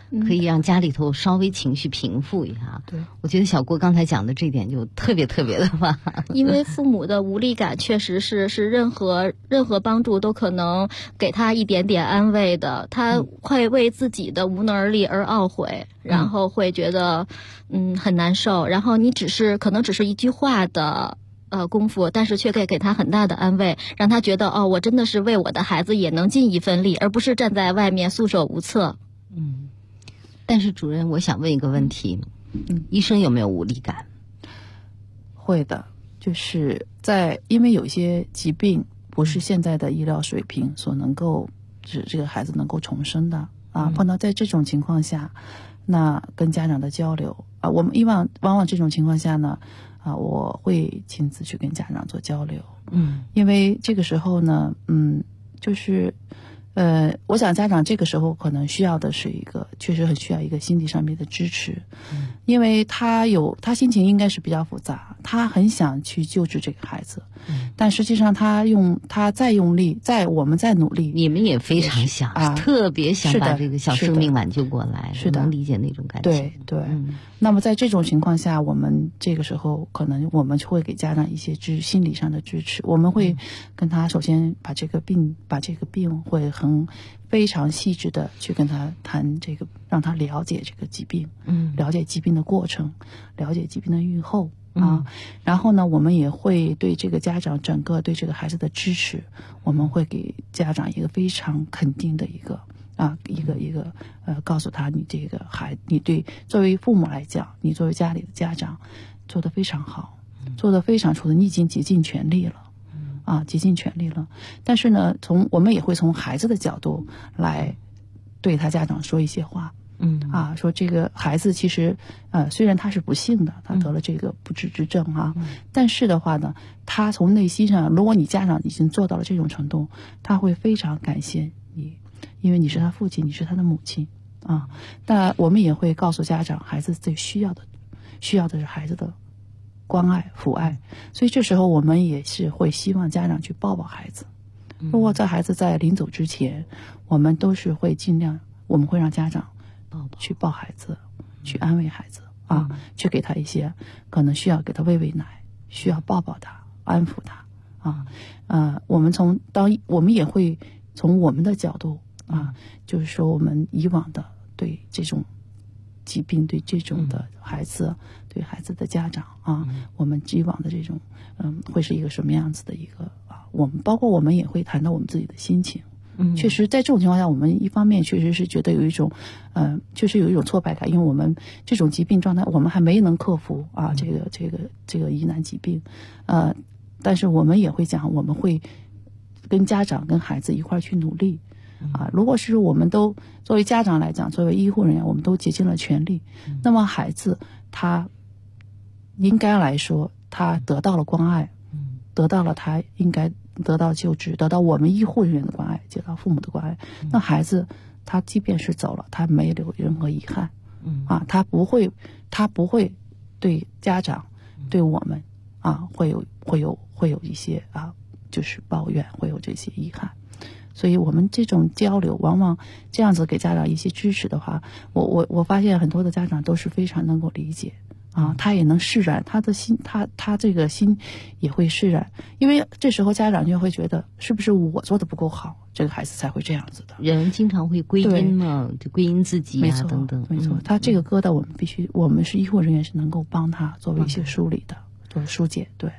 可以让家里头稍微情绪平复一下。 对， 我觉得小郭刚才讲的这点就特别的棒。 因为父母的无力感确实是任何帮助都可能给他一点点安慰的，他会为自己的无能而力而懊悔，然后会觉得很难受，然后你可能只是一句话的功夫，但是却可以给他很大的安慰，让他觉得我真的是为我的孩子也能尽一份力，而不是站在外面束手无策。 但是主任，我想问一个问题，医生有没有无力感？ 会的，就是因为有一些疾病不是现在的医疗水平所能够使这个孩子能够重生的碰到在这种情况下，那跟家长的交流我们往往这种情况下呢我会亲自去跟家长做交流，因为这个时候呢就是我想家长这个时候可能需要的是确实很需要一个心理上面的支持，因为他心情应该是比较复杂，他很想去救治这个孩子，但实际上他再用力，我们再努力， 你们也非常想特别想把这个小生命挽救过来， 是的， 能理解那种感情。 对，那么在这种情况下，我们这个时候可能我们会给家长一些心理上的支持，我们会跟他首先把这个病会非常细致的去跟他谈这个，让他了解这个疾病，了解疾病的过程，了解疾病的预后然后呢，我们也会对这个家长整个对这个孩子的支持，我们会给家长一个非常肯定的一个告诉他，你这个你作为父母来讲，你作为家里的家长做得非常好，做得非常出色，你已经竭尽全力了竭尽全力了。但是呢，我们也会从孩子的角度来对他家长说一些话，说这个孩子其实虽然他是不幸的，他得了这个不治之症但是的话呢，他从内心上，如果你家长已经做到了这种程度，他会非常感谢你，因为你是他父亲，你是他的母亲但我们也会告诉家长，孩子最需要的是孩子的关爱抚爱，所以这时候我们也是会希望家长去抱抱孩子。如果在孩子在临走之前，我们都是会尽量，我们会让家长去抱孩子，去安慰孩子去给他一些可能需要给他喂喂奶，需要抱抱他，安抚他我们也会从我们的角度就是说我们以往的对这种疾病，对这种的孩子，对孩子的家长我们以往的这种会是一个什么样子的一个包括我们也会谈到我们自己的心情。确实在这种情况下，我们一方面确实是觉得确实有一种挫败感，因为我们这种疾病状态我们还没能克服这个疑难疾病但是我们也会讲，我们会跟家长跟孩子一块去努力如果是我们都作为家长来讲，作为医护人员，我们都竭尽了全力那么孩子他应该来说，他得到了关爱得到了他应该得到救治，得到我们医护人员的关爱，得到父母的关爱那孩子他即便是走了，他没留任何遗憾他不会对家长对我们会有一些就是抱怨，会有这些遗憾。所以我们这种交流往往这样子给家长一些支持的话，我发现很多的家长都是非常能够理解他也能释然，他的心他这个心也会释然，因为这时候家长就会觉得是不是我做的不够好，这个孩子才会这样子的。 人经常会归因嘛，就归因自己等等。 没错，他这个疙瘩我们是医护人员是能够帮他作为一些梳理的，做疏解。对，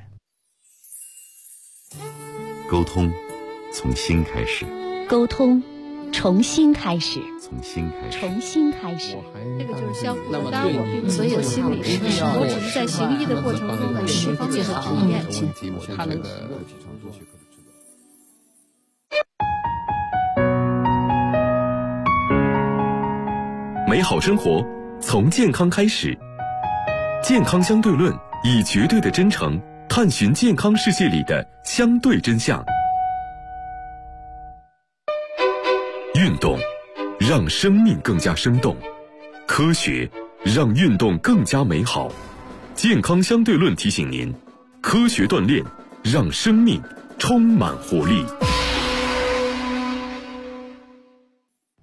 沟通从心开始， 沟通重新开始， 从心开始， 重新开始。 这个就是相互的，当然我并不是心理师，我只是在行医的过程中的实际和体验。 他能美好生活从健康开始，健康相对论以绝对的真诚探寻健康世界里的相对真相。运动让生命更加生动，科学让运动更加美好。健康相对论提醒您，科学锻炼让生命充满活力。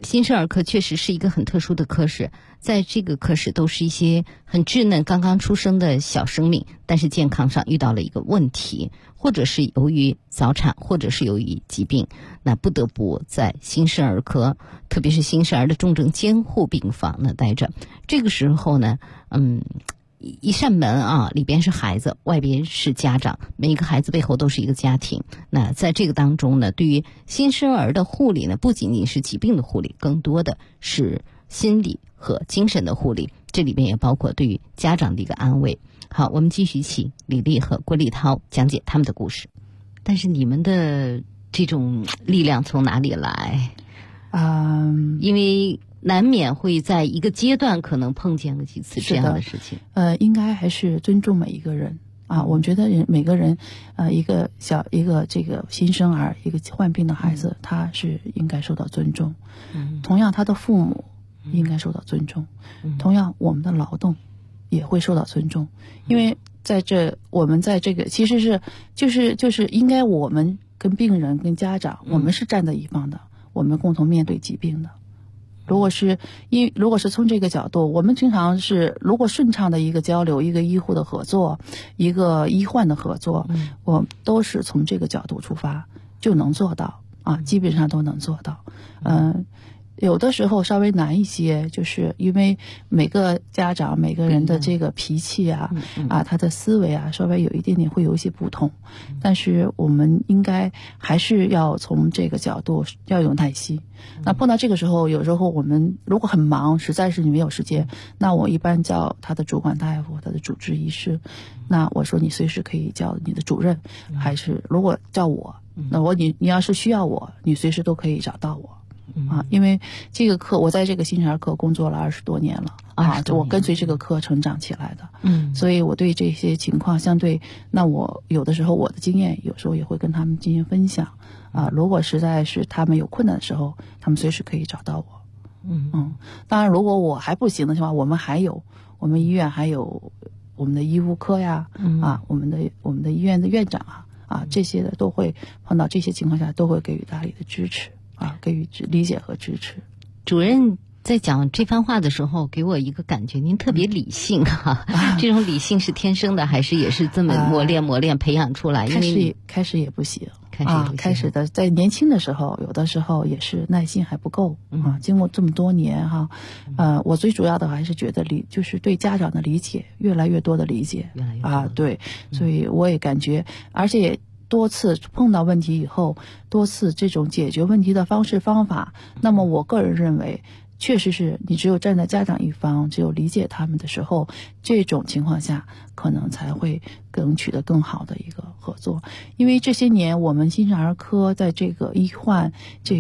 新生儿科确实是一个很特殊的科室，在这个科室都是一些很稚嫩刚刚出生的小生命，但是健康上遇到了一个问题，或者是由于早产，或者是由于疾病，那不得不在新生儿科，特别是新生儿的重症监护病房呢待着。这个时候呢，一扇门啊，里边是孩子，外边是家长，每一个孩子背后都是一个家庭。那在这个当中呢，对于新生儿的护理呢，不仅仅是疾病的护理，更多的是心理和精神的护理，这里边也包括对于家长的一个安慰。好，我们继续请李丽和郭丽涛讲解他们的故事。但是你们的这种力量从哪里来？因为难免会在一个阶段可能碰见了几次这样的事情。 应该还是尊重每一个人啊。我们觉得每个人，一个这个新生儿，一个患病的孩子，他是应该受到尊重。同样，他的父母应该受到尊重。同样，我们的劳动也会受到尊重，因为我们在这个其实是就是应该我们跟病人跟家长，我们是站在一方的，我们共同面对疾病的。如果是从这个角度，我们经常是如果顺畅的一个交流，一个医护的合作，一个医患的合作，我都是从这个角度出发就能做到啊，基本上都能做到。有的时候稍微难一些，就是因为每个家长每个人的这个脾气啊，他的思维啊，稍微有一点点会有一些不同，但是我们应该还是要从这个角度要有耐心。那碰到这个时候，有时候我们如果很忙，实在是你没有时间，那我一般叫他的主管大夫，他的主治医师，那我说你随时可以叫你的主任，还是如果叫我，那你要是需要我，你随时都可以找到我。因为这个课我在这个新生儿科工作了20多年了啊，我跟随这个课成长起来的，所以我对这些情况相对，那我有的时候我的经验有时候也会跟他们进行分享啊。如果实在是他们有困难的时候，他们随时可以找到我。当然如果我还不行的话，我们医院还有我们的医务科呀，我们的医院的院长啊这些的都会碰到这些情况下都会给予大力的支持。给予理解和支持。 主任在讲这番话的时候，给我一个感觉，您特别理性这种理性是天生的，还是也是这么磨练培养出来？ 开始也不行，开始的在年轻的时候，有的时候也是耐心还不够经过这么多年我最主要的还是觉得就是对家长的理解越来越多的理解对，所以我也感觉，而且多次碰到问题以后，多次这种解决问题的方式方法，那么我个人认为确实是你只有站在家长一方，只有理解他们的时候，这种情况下可能才会取得更好的一个合作。因为这些年我们新生儿科在这个医患这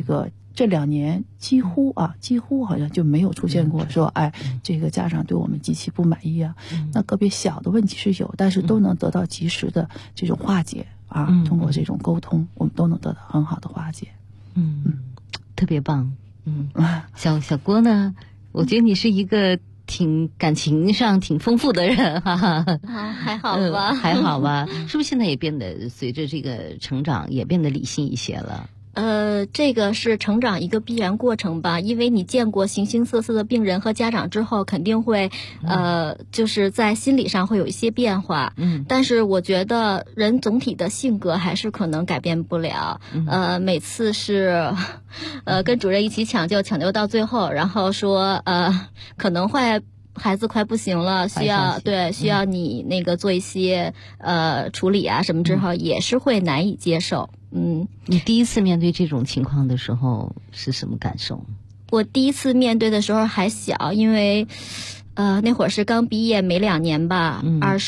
2年几乎好像就没有出现过说这个家长对我们极其不满意那个别小的问题是有，但是都能得到及时的这种化解通过这种沟通，我们都能得到很好的化解。 特别棒。小郭呢，我觉得你是一个挺感情上挺丰富的人还好吧还好吧是不是现在也变得随着这个成长也变得理性一些了？ 这个是成长一个必然过程吧，因为你见过形形色色的病人和家长之后，肯定会就是在心理上会有一些变化。但是我觉得人总体的性格还是可能改变不了。每次是跟主任一起抢救到最后，然后说可能孩子快不行了，需要你那个做一些处理什么之后，也是会难以接受。 你第一次面对这种情况的时候是什么感受？ 我第一次面对的时候还小，因为那会儿是刚毕业没2年吧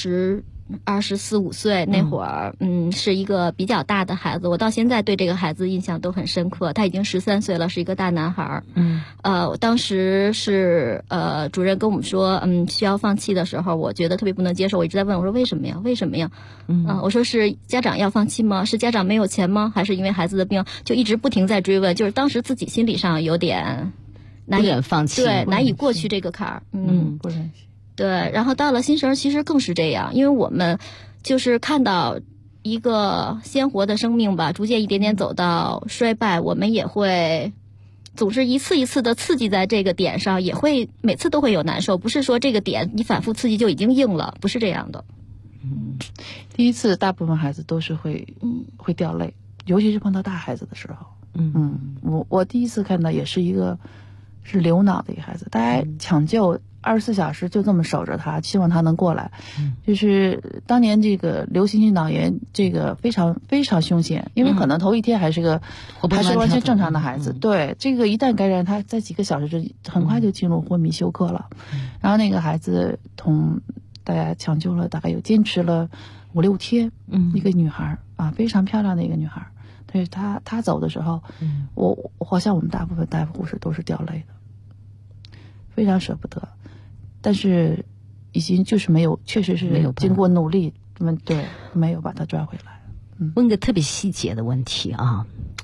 ，24、25岁那会儿，是一个比较大的孩子。我到现在对这个孩子印象都很深刻，他已经13岁了，是一个大男孩。当时是主任跟我们说，需要放弃的时候，我觉得特别不能接受，我一直在问，我说为什么呀？我说是家长要放弃吗？是家长没有钱吗？还是因为孩子的病？就一直不停在追问，就是当时自己心理上有点难以放弃， 对，难以过去这个坎儿。 不忍心。 对，然后到了新生儿其实更是这样，因为我们就是看到一个鲜活的生命吧，逐渐一点点走到衰败，我们也会总是一次一次的刺激在这个点上，也会每次都会有难受，不是说这个点你反复刺激就已经硬了，不是这样的。 第一次大部分孩子都是会掉泪，尤其是碰到大孩子的时候。我第一次看到也是一个是流脑的一个孩子，大家抢救24小时就这么守着他，希望他能过来。就是当年这个流行性脑炎这个非常非常凶险，因为可能头一天还是完全正常的孩子，对，这个一旦感染，他在几个小时就很快就进入昏迷休克了。然后那个孩子大家抢救了，大概有坚持了5-6天。一个女孩啊，非常漂亮的一个女孩。但是她走的时候，我好像我们大部分大夫护士都是掉泪的，非常舍不得。但是已经就是没有，确实是没有经过努力，对，没有把她抓回来。 问个特别细节的问题啊，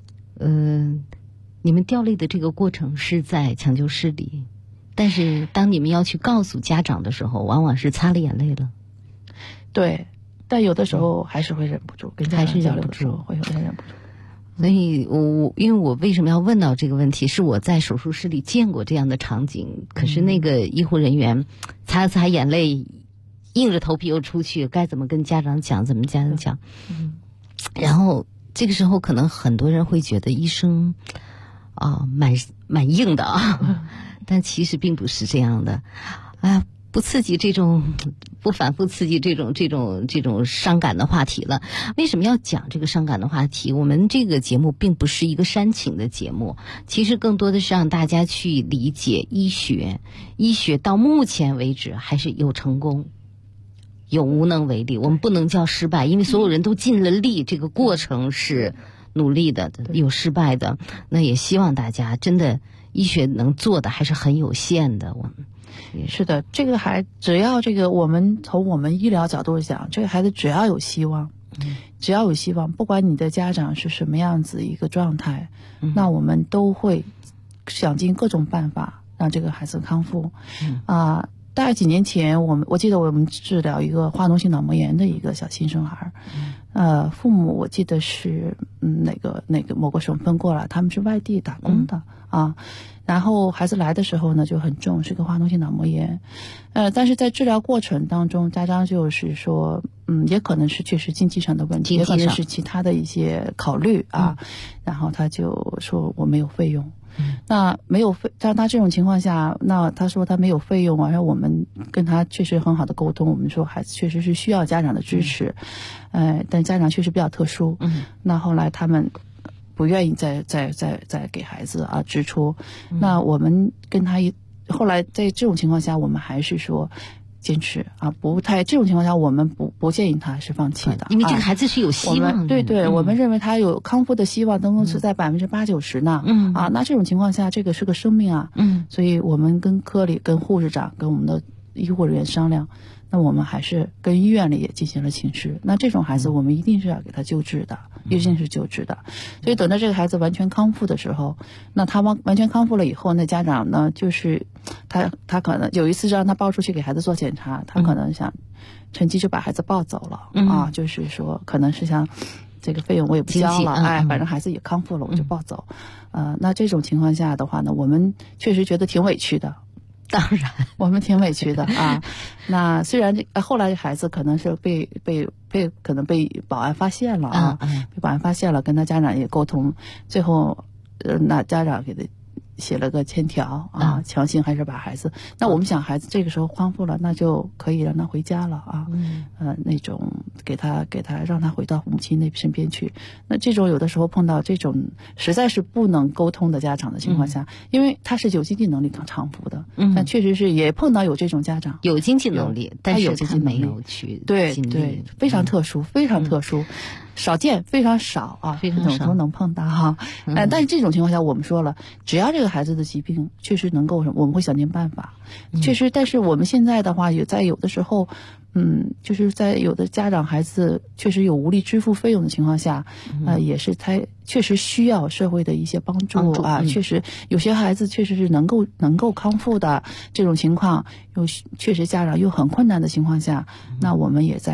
你们掉泪的这个过程是在抢救室里，但是当你们要去告诉家长的时候，往往是擦了眼泪了。 对，但有的时候还是会忍不住，跟家长交流的时候会有点忍不住。 所以因为我为什么要问到这个问题，是我在手术室里见过这样的场景，可是那个医护人员擦了擦眼泪，硬着头皮又出去，该怎么跟家长讲怎么家长讲。然后这个时候可能很多人会觉得医生蛮硬的啊，但其实并不是这样的。不刺激这种，不反复刺激这种伤感的话题了。为什么要讲这个伤感的话题？我们这个节目并不是一个煽情的节目，其实更多的是让大家去理解医学。医学到目前为止还是有成功，有无能为力。我们不能叫失败，因为所有人都尽了力，这个过程是努力的，有失败的。那也希望大家真的，医学能做的还是很有限的。 是的，这个只要我们从我们医疗角度讲，这个孩子只要有希望，不管你的家长是什么样子一个状态，那我们都会想尽各种办法让这个孩子康复。大概几年前，我记得我们治疗一个化脓性脑膜炎的一个小新生孩，父母我记得是哪个某个省份过来，他们是外地打工的然后孩子来的时候呢就很重，是个化脓性脑膜炎。但是在治疗过程当中，家长就是说，也可能是确实经济上的问题，也可能是其他的一些考虑然后他就说我没有费用。那没有像他这种情况下，那他说他没有费用，然后我们跟他确实很好的沟通，我们说孩子确实是需要家长的支持，但家长确实比较特殊。那后来他们不愿意再给孩子支出，那我们跟他后来在这种情况下，我们还是说坚持这种情况下我们不建议他是放弃的， 因为这个孩子是有希望的。 对，我们认为他有康复的希望，都是在80%-90%呢。那这种情况下，这个是个生命所以我们跟科里、跟护士长、跟我们的医护人员商量，那我们还是跟医院里也进行了请示。那这种孩子我们一定是要给他救治的，一定是救治的。所以等到这个孩子完全康复的时候，那他完全康复了以后，那家长呢就是他可能有一次让他抱出去给孩子做检查，他可能想趁机就把孩子抱走了就是说可能是想这个费用我也不交了，反正孩子也康复了，我就抱走。那这种情况下的话呢，我们确实觉得挺委屈的。 当然我们挺委屈的那虽然后来孩子可能是被保安发现了被保安发现了，跟他家长也沟通，最后那家长给他写了个欠条强行还是把孩子，那我们想孩子这个时候康复了，那就可以让他回家了那种给他让他回到母亲那身边去。那这种有的时候碰到这种实在是不能沟通的家长的情况下，因为他是有经济能力偿付的，但确实是也碰到有这种家长有经济能力，但是他没有去对，非常特殊，非常特殊。少见，非常少非常少都能碰到但是这种情况下，我们说了，只要这个孩子的疾病确实能够，我们会想尽办法。确实，但是我们现在的话，也在有的时候，就是在有的家长孩子确实有无力支付费用的情况下，也是他确实需要社会的一些帮助确实有些孩子确实是能够康复的这种情况，确实家长又很困难的情况下，那我们也在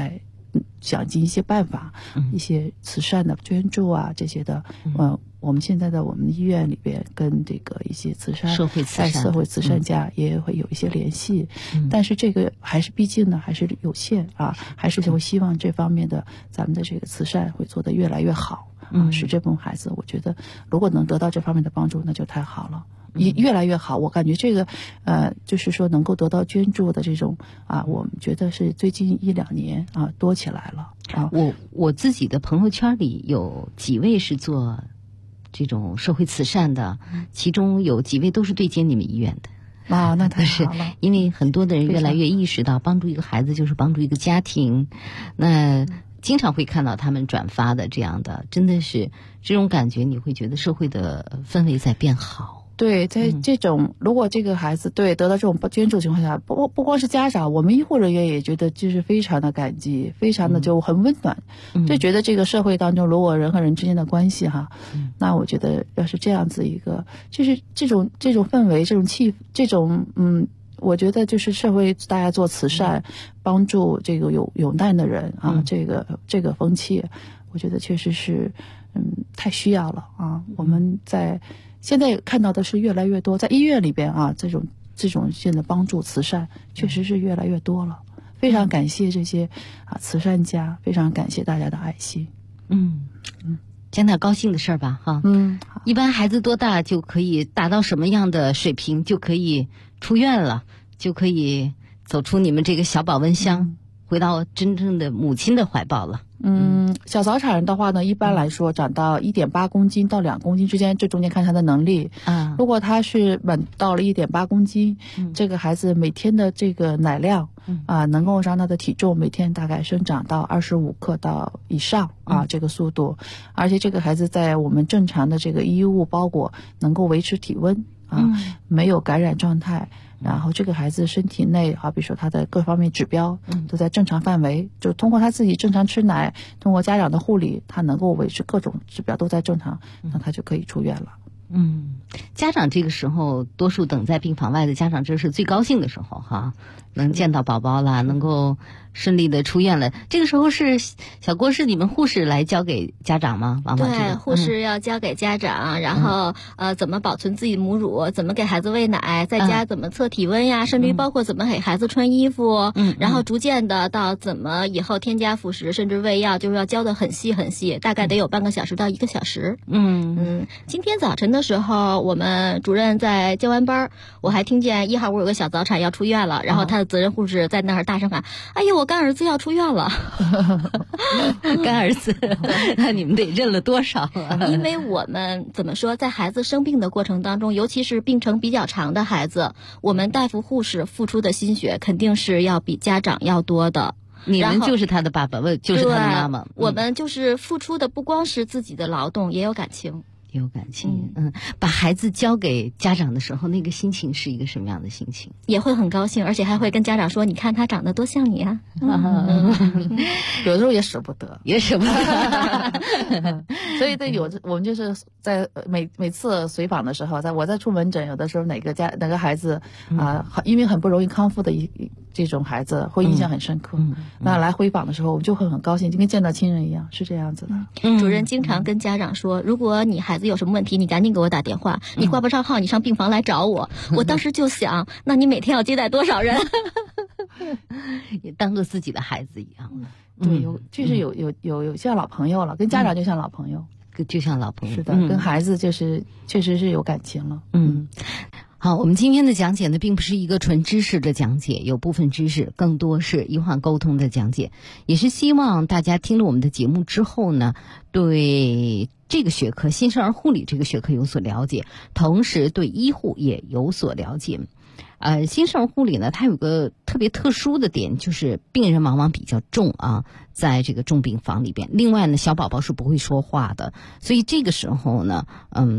想尽一些办法，一些慈善的捐助啊这些的。我们现在的我们医院里边跟这个一些社会慈善家也会有一些联系，但是这个还是毕竟呢还是有限啊，还是会希望这方面的咱们的这个慈善会做得越来越好啊，使这部分孩子，我觉得如果能得到这方面的帮助，那就太好了。越来越好，我感觉这个就是说能够得到捐助的这种啊，我们觉得是最近1-2年啊多起来了啊。 我自己的朋友圈里有几位是做这种社会慈善的，其中有几位都是对接你们医院的啊，那太好了。 因为很多的人越来越意识到，帮助一个孩子就是帮助一个家庭，那经常会看到他们转发的这样的，真的是这种感觉，你会觉得社会的氛围在变好。 对，在这种如果这个孩子得到这种捐助情况下，不光是家长，我们医护人员也觉得就是非常的感激，非常的就很温暖，就觉得这个社会当中，如果人和人之间的关系那我觉得要是这样子一个，就是这种氛围，这种我觉得就是社会大家做慈善，帮助这个有难的人啊，这个风气，我觉得确实是太需要了啊。我们现在看到的是越来越多，在医院里边啊，这种现在帮助慈善确实是越来越多了。非常感谢这些慈善家，非常感谢大家的爱心。 讲点高兴的事儿吧，哈。一般孩子多大就可以达到什么样的水平就可以出院了，就可以走出你们这个小保温箱，回到真正的母亲的怀抱了？ 小早产人的话呢，一般来说长到1.8公斤到2公斤之间，这中间看他的能力。如果他是满到了1.8公斤，这个孩子每天的这个奶量能够让他的体重每天大概生长到25克到以上这个速度，而且这个孩子在我们正常的这个衣物包裹能够维持体温没有感染状态。然后这个孩子身体内好比说他的各方面指标都在正常范围，就通过他自己正常吃奶，通过家长的护理，他能够维持各种指标都在正常，那他就可以出院了。 家长这个时候多数等在病房外的家长，这是最高兴的时候哈，能见到宝宝了，能够顺利的出院了。这个时候是小郭，是你们护士来教给家长吗？ 对，护士要教给家长，然后怎么保存自己母乳，怎么给孩子喂奶，在家怎么测体温呀，甚至于包括怎么给孩子穿衣服，然后逐渐的到怎么以后添加辅食，甚至喂药，就是要教的很细很细，大概得有半个小时到1个小时。今天早晨的时候，我们主任在交完班，我还听见1号屋有个小早产要出院了，然后他的责任护士在那儿大声喊：“哎呦，我干儿子要出院了！” 干儿子，那你们得认了多少啊？ 因为我们怎么说，在孩子生病的过程当中，尤其是病程比较长的孩子，我们大夫护士付出的心血肯定是要比家长要多的。 你们就是他的爸爸，就是他的妈妈。 我们就是付出的不光是自己的劳动，也有感情。 有感情。把孩子交给家长的时候，那个心情是一个什么样的心情？ 也会很高兴，而且还会跟家长说：“你看他长得多像你啊！” 有时候也舍不得，所以我们就是在每次随访的时候，我在出门诊，有的时候哪个孩子因为很不容易康复的这种孩子会印象很深刻。那来回访的时候，我们就会很高兴，就跟见到亲人一样，是这样子的。 主任经常跟家长说，如果你孩子有什么问题，你赶紧给我打电话，你挂不上号，你上病房来找我。我当时就想，那你每天要接待多少人？ 也当做自己的孩子一样。 对，就是有像老朋友了，跟家长就像老朋友， 就像老朋友。 是的，跟孩子就是确实是有感情了。 好，我们今天的讲解呢，并不是一个纯知识的讲解，有部分知识，更多是医患沟通的讲解，也是希望大家听了我们的节目之后呢，对这个学科新生儿护理这个学科有所了解，同时对医护也有所了解。新生儿护理呢，它有个特别特殊的点，就是病人往往比较重啊，在这个重病房里边。另外呢，小宝宝是不会说话的，所以这个时候呢，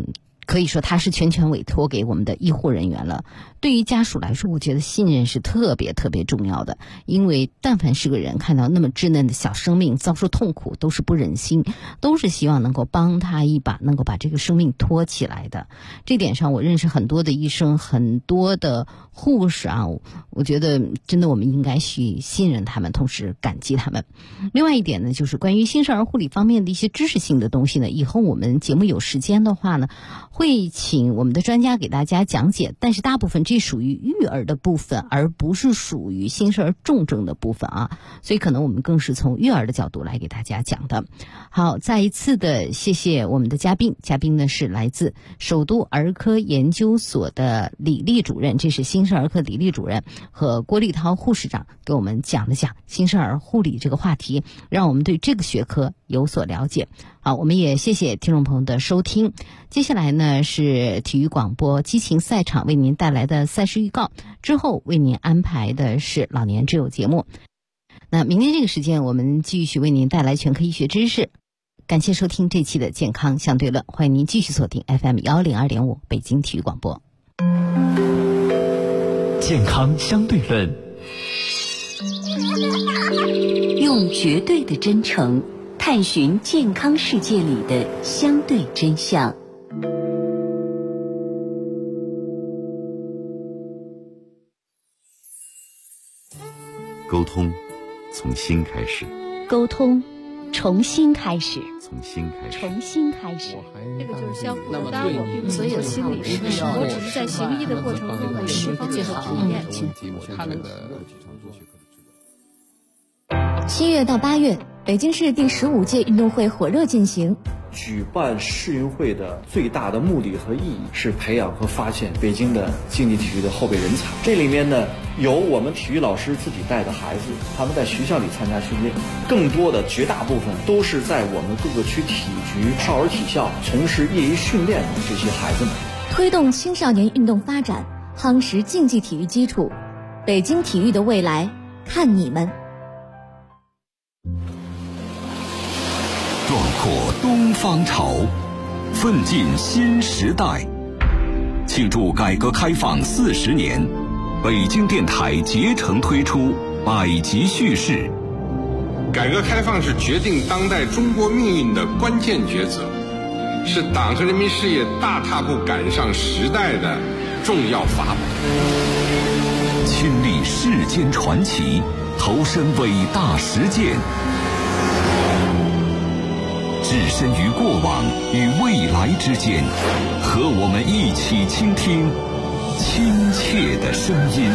可以说他是全权委托给我们的医护人员了。对于家属来说，我觉得信任是特别特别重要的，因为但凡是个人看到那么稚嫩的小生命遭受痛苦，都是不忍心，都是希望能够帮他一把，能够把这个生命托起来的。这点上我认识很多的医生，很多的护士啊，我觉得真的我们应该去信任他们，同时感激他们。另外一点呢，就是关于新生儿护理方面的一些知识性的东西呢，以后我们节目有时间的话呢，会请我们的专家给大家讲解，但是大部分这属于育儿的部分，而不是属于新生儿重症的部分啊，所以可能我们更是从育儿的角度来给大家讲的。好，再一次的谢谢我们的嘉宾呢是来自首都儿科研究所的李丽主任，这是新生儿科李丽主任，和郭立涛护士长给我们讲了讲新生儿护理这个话题，让我们对这个学科有所了解。好，我们也谢谢听众朋友的收听。接下来呢是体育广播激情赛场为您带来的赛事预告，之后为您安排的是老年之友节目。那明天这个时间我们继续为您带来全科医学知识。感谢收听这期的健康相对论，欢迎您继续锁定 FM 102.5北京体育广播。 健康相对论， 用绝对的真诚探寻健康世界里的相对真相。 沟通从心开始， 沟通重新开始， 从心开始， 重新开始。 这个就是相互的，当然我并不是有心理师，我只是在行医的过程中有释放这个体验。 7月到8月，北京市第15届运动会火热进行。 举办世运会的最大的目的和意义是培养和发现北京的竞技体育的后备人才。这里面呢，有我们体育老师自己带的孩子，他们在学校里参加训练，更多的绝大部分都是在我们各个区体局、少儿体校从事业余训练的这些孩子们。 推动青少年运动发展，夯实竞技体育基础，北京体育的未来看你们。 壮阔东方潮，奋进新时代。庆祝改革开放40年，北京电台竭诚推出百集叙事。 改革开放是决定当代中国命运的关键抉择，是党和人民事业大踏步赶上时代的重要法宝。 亲历世间传奇，投身伟大实践，置身于过往与未来之间，和我们一起倾听亲切的声音。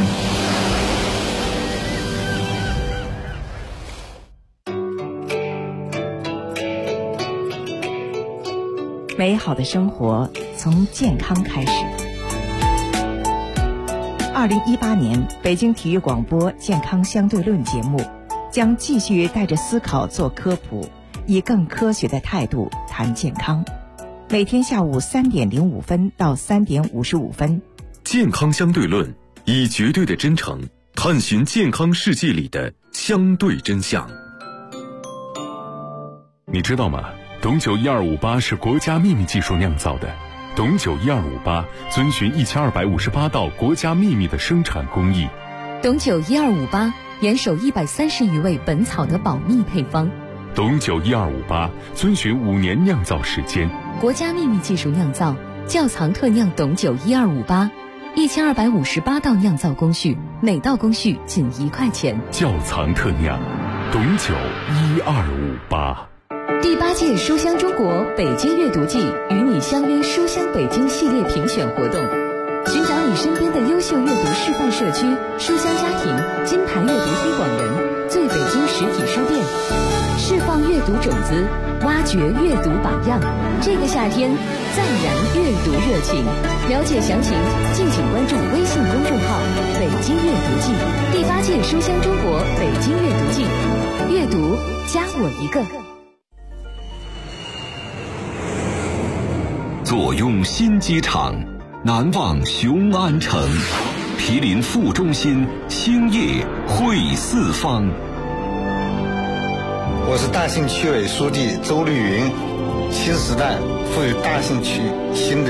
美好的生活从健康开始。2018年北京体育广播健康相对论节目将继续带着思考做科普，以更科学的态度谈健康。每天下午3点05分到3点55分。 健康相对论，以绝对的真诚探寻健康世界里的相对真相。 你知道吗？董酒1258是国家秘密技术酿造的。董酒1258遵循1258道国家秘密的生产工艺。 董酒1258严守130余位本草的保密配方。 董酒1258遵循5年酿造时间， 国家秘密技术酿造，窖藏特酿董酒1258，1258道酿造工序，每道工序仅1块钱。 窖藏特酿，董酒1258。 第8届书香中国北京阅读季与你相约书香北京系列评选活动，寻找你身边的优秀阅读示范社区、书香家庭、金牌阅读推广人、最北京实体书店，释放阅读种子，挖掘阅读榜样。这个夏天再燃阅读热情。了解详情，敬请关注微信公众号“北京阅读季”。第8届书香中国北京阅读季，阅读加我一个。 坐拥新机场，难忘雄安城，毗邻副中心，兴业汇四方。 我是大兴区委书记周绿云，新时代赋予大兴区新的